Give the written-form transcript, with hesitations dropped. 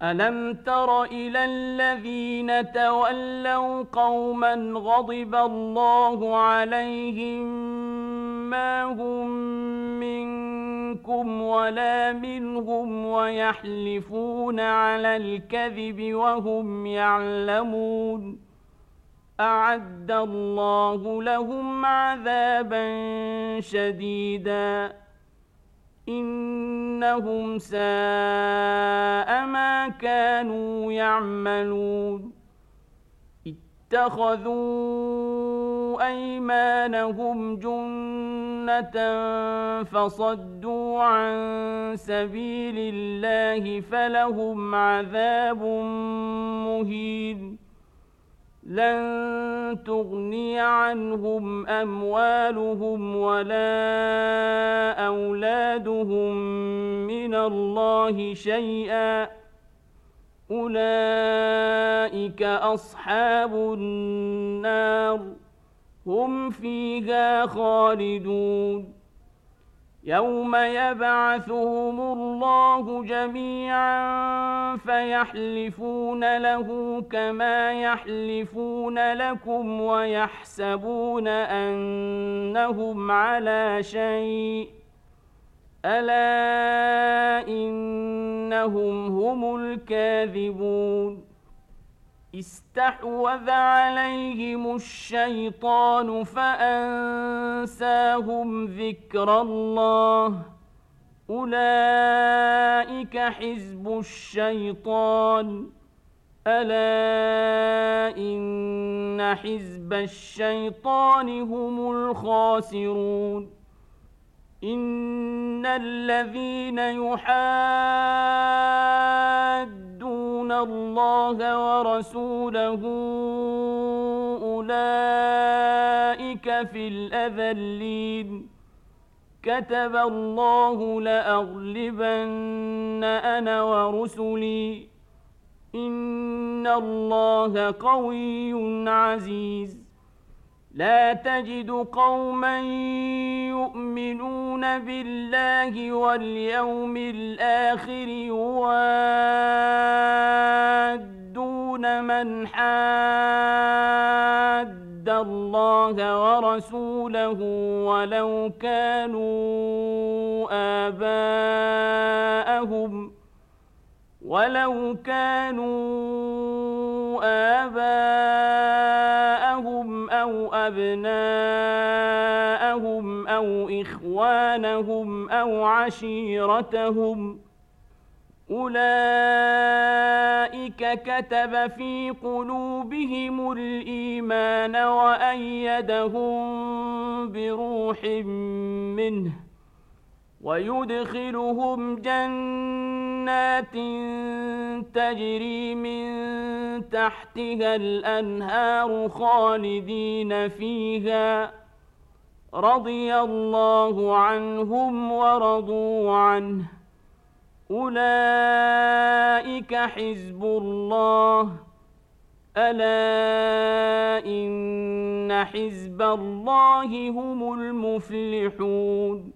ألم تر إلى الذين تولوا قوما غضب الله عليهم ما هم منكم ولا منهم ويحلفون على الكذب وهم يعلمون أعد الله لهم عذابا شديدا إنهم ساء ما كانوا يعملون اتخذوا أيمانهم جنة فصدوا عن سبيل الله فلهم عذاب مهين لن تغني عنهم أموالهم ولا أولادهم من الله شيئا أولئك أصحاب النار هم فيها خالدون يوم يبعثهم الله جميعا فيحلفون له كما يحلفون لكم ويحسبون أنهم على شيء ألا إنهم هم الكاذبون استحوذ عليهم الشيطان فأنساهم ذكر الله أولئك حزب الشيطان ألا إن حزب الشيطان هم الخاسرون إن الذين يحادون الله ورسوله أولئك في الأذلين كتب الله لأغلبن أنا ورسلي إن الله قوي عزيز لا تجد قوما يؤمنون بالله واليوم الآخر يوادون من حاد الله ورسوله ولو كانوا آباءهم أو أبناءهم أو إخوانهم أو عشيرتهم أولئك كتب في قلوبهم الإيمان وأيدهم بروح منه ويدخلهم جنات تجري من تحتها الأنهار خالدين فيها رضي الله عنهم ورضوا عنه أولئك حزب الله ألا إن حزب الله هم المفلحون